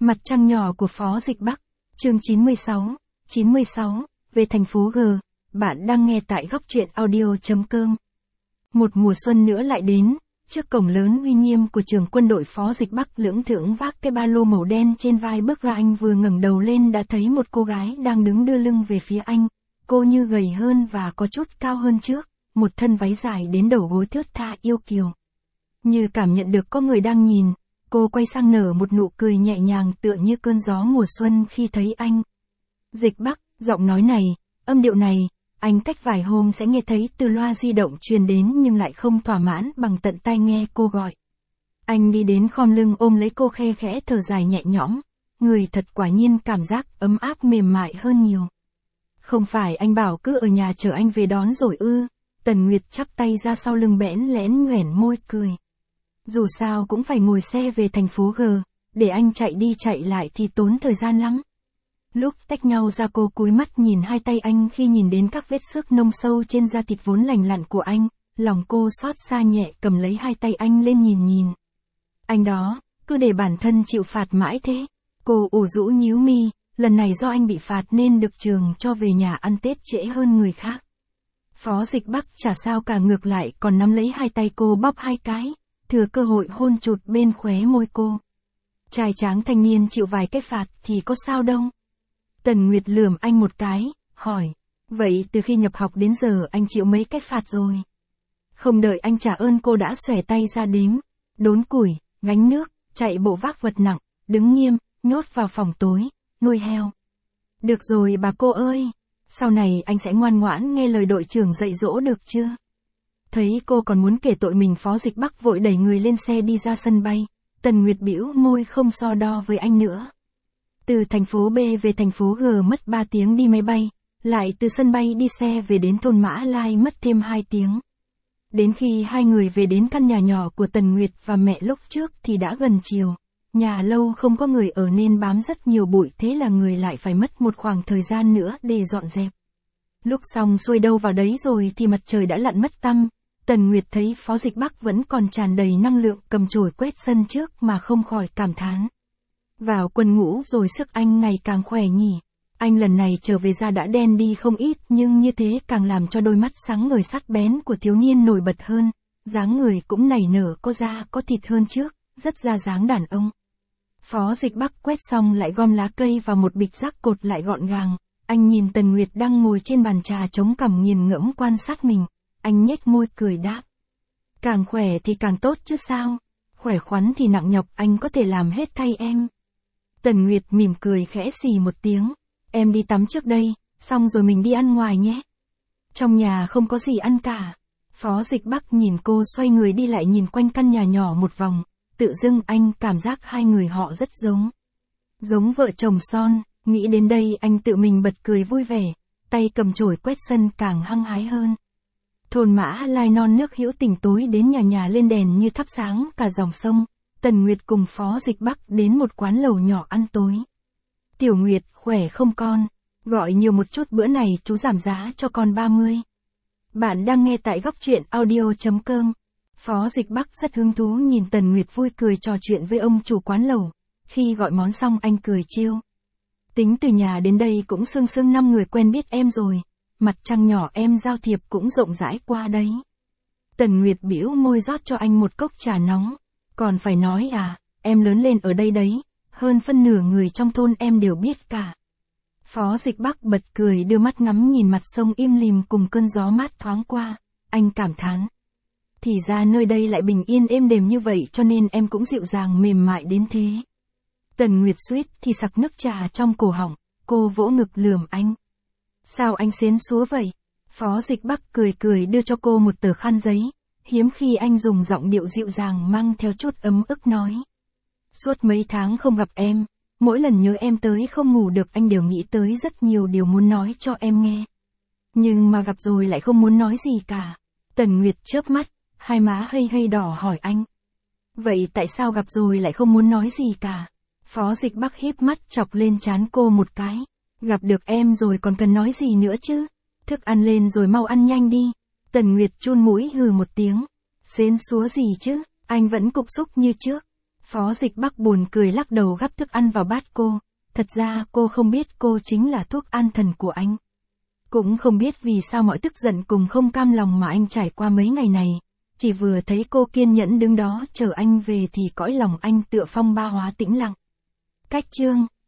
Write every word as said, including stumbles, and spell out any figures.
Mặt trăng nhỏ của Phó Dịch Bắc, chương chín mươi sáu, chín mươi sáu, về thành phố G, bạn đang nghe tại góc truyện audio.com. Một mùa xuân nữa lại đến, trước cổng lớn uy nghiêm của trường quân đội Phó Dịch Bắc lưỡng thưởng vác cái ba lô màu đen trên vai bước ra. Anh vừa ngẩng đầu lên đã thấy một cô gái đang đứng đưa lưng về phía anh, cô như gầy hơn và có chút cao hơn trước, một thân váy dài đến đầu gối thướt tha yêu kiều. Như cảm nhận được có người đang nhìn, cô quay sang nở một nụ cười nhẹ nhàng tựa như cơn gió mùa xuân khi thấy anh. Dịch Bắc, giọng nói này, âm điệu này, anh cách vài hôm sẽ nghe thấy từ loa di động truyền đến nhưng lại không thỏa mãn bằng tận tai nghe cô gọi. Anh đi đến khom lưng ôm lấy cô khe khẽ thở dài nhẹ nhõm, người thật quả nhiên cảm giác ấm áp mềm mại hơn nhiều. Không phải anh bảo cứ ở nhà chờ anh về đón rồi ư? Tần Nguyệt chắp tay ra sau lưng bẽn lẽn nhoẻn môi cười. Dù sao cũng phải ngồi xe về thành phố G, để anh chạy đi chạy lại thì tốn thời gian lắm. Lúc tách nhau ra cô cúi mắt nhìn hai tay anh khi nhìn đến các vết xước nông sâu trên da thịt vốn lành lặn của anh, lòng cô xót xa nhẹ cầm lấy hai tay anh lên nhìn nhìn. Anh đó, cứ để bản thân chịu phạt mãi thế. Cô ủ rũ nhíu mi, lần này do anh bị phạt nên được trường cho về nhà ăn Tết trễ hơn người khác. Phó Dịch Bắc chả sao cả, ngược lại còn nắm lấy hai tay cô bóp hai cái, thừa cơ hội hôn chụt bên khóe môi cô. Trai tráng thanh niên chịu vài cái phạt thì có sao đâu. Tần Nguyệt lườm anh một cái, hỏi, vậy từ khi nhập học đến giờ anh chịu mấy cái phạt rồi? Không đợi anh trả ơn cô đã xòe tay ra đếm, đốn củi, gánh nước, chạy bộ vác vật nặng, đứng nghiêm, nhốt vào phòng tối, nuôi heo. Được rồi bà cô ơi, sau này anh sẽ ngoan ngoãn nghe lời đội trưởng dạy dỗ được chưa? Thấy cô còn muốn kể tội mình, Phó Dịch Bắc vội đẩy người lên xe đi ra sân bay. Tần Nguyệt bĩu môi không so đo với anh nữa. Từ thành phố B về thành phố G mất ba tiếng đi máy bay, lại từ sân bay đi xe về đến thôn Mã Lai mất thêm hai tiếng. Đến khi hai người về đến căn nhà nhỏ của Tần Nguyệt và mẹ lúc trước thì đã gần chiều. Nhà lâu không có người ở nên bám rất nhiều bụi, thế là người lại phải mất một khoảng thời gian nữa để dọn dẹp. Lúc xong xuôi đâu vào đấy rồi thì mặt trời đã lặn mất tăm. Tần Nguyệt thấy Phó Dịch Bắc vẫn còn tràn đầy năng lượng cầm chổi quét sân trước mà không khỏi cảm thán. Vào quân ngũ rồi sức anh ngày càng khỏe nhỉ. Anh lần này trở về da đã đen đi không ít nhưng như thế càng làm cho đôi mắt sáng ngời sắc bén của thiếu niên nổi bật hơn. Dáng người cũng nảy nở có da có thịt hơn trước, rất ra dáng đàn ông. Phó Dịch Bắc quét xong lại gom lá cây vào một bịch rác cột lại gọn gàng. Anh nhìn Tần Nguyệt đang ngồi trên bàn trà chống cằm nghiền ngẫm quan sát mình. Anh nhếch môi cười đáp. Càng khỏe thì càng tốt chứ sao. Khỏe khoắn thì nặng nhọc anh có thể làm hết thay em. Tần Nguyệt mỉm cười khẽ xì một tiếng. Em đi tắm trước đây, xong rồi mình đi ăn ngoài nhé. Trong nhà không có gì ăn cả. Phó Dịch Bắc nhìn cô xoay người đi lại nhìn quanh căn nhà nhỏ một vòng. Tự dưng anh cảm giác hai người họ rất giống. Giống vợ chồng son. Nghĩ đến đây anh tự mình bật cười vui vẻ. Tay cầm chổi quét sân càng hăng hái hơn. Thôn Mã Lai non nước hữu tình, tối đến nhà nhà lên đèn như thắp sáng cả dòng sông. Tần Nguyệt cùng Phó Dịch Bắc đến một quán lẩu nhỏ ăn tối. Tiểu Nguyệt, khỏe không con? Gọi nhiều một chút, bữa này chú giảm giá cho con ba mươi. Bạn đang nghe tại góc truyện audio.com. Phó Dịch Bắc rất hứng thú nhìn Tần Nguyệt vui cười trò chuyện với ông chủ quán lẩu. Khi gọi món xong anh cười trêu. Tính từ nhà đến đây cũng sương sương năm người quen biết em rồi. Mặt trăng nhỏ em giao thiệp cũng rộng rãi qua đấy. Tần Nguyệt bĩu môi rót cho anh một cốc trà nóng. Còn phải nói à, em lớn lên ở đây đấy, hơn phân nửa người trong thôn em đều biết cả. Phó Dịch Bắc bật cười đưa mắt ngắm nhìn mặt sông im lìm cùng cơn gió mát thoáng qua. Anh cảm thán. Thì ra nơi đây lại bình yên êm đềm như vậy cho nên em cũng dịu dàng mềm mại đến thế. Tần Nguyệt suýt thì sặc nước trà trong cổ họng, cô vỗ ngực lườm anh. Sao anh xến xúa vậy? Phó Dịch Bắc cười cười đưa cho cô một tờ khăn giấy. Hiếm khi anh dùng giọng điệu dịu dàng mang theo chút ấm ức nói. Suốt mấy tháng không gặp em, mỗi lần nhớ em tới không ngủ được anh đều nghĩ tới rất nhiều điều muốn nói cho em nghe. Nhưng mà gặp rồi lại không muốn nói gì cả. Tần Nguyệt chớp mắt, hai má hơi hơi đỏ hỏi anh. Vậy tại sao gặp rồi lại không muốn nói gì cả? Phó Dịch Bắc híp mắt chọc lên trán cô một cái. Gặp được em rồi còn cần nói gì nữa chứ? Thức ăn lên rồi mau ăn nhanh đi. Tần Nguyệt chun mũi hừ một tiếng. Xến xúa gì chứ, anh vẫn cục xúc như trước. Phó Dịch Bắc buồn cười lắc đầu gắp thức ăn vào bát cô. Thật ra cô không biết cô chính là thuốc an thần của anh. Cũng không biết vì sao mọi tức giận cùng không cam lòng mà anh trải qua mấy ngày này. Chỉ vừa thấy cô kiên nhẫn đứng đó chờ anh về thì cõi lòng anh tựa phong ba hóa tĩnh lặng. Cách chương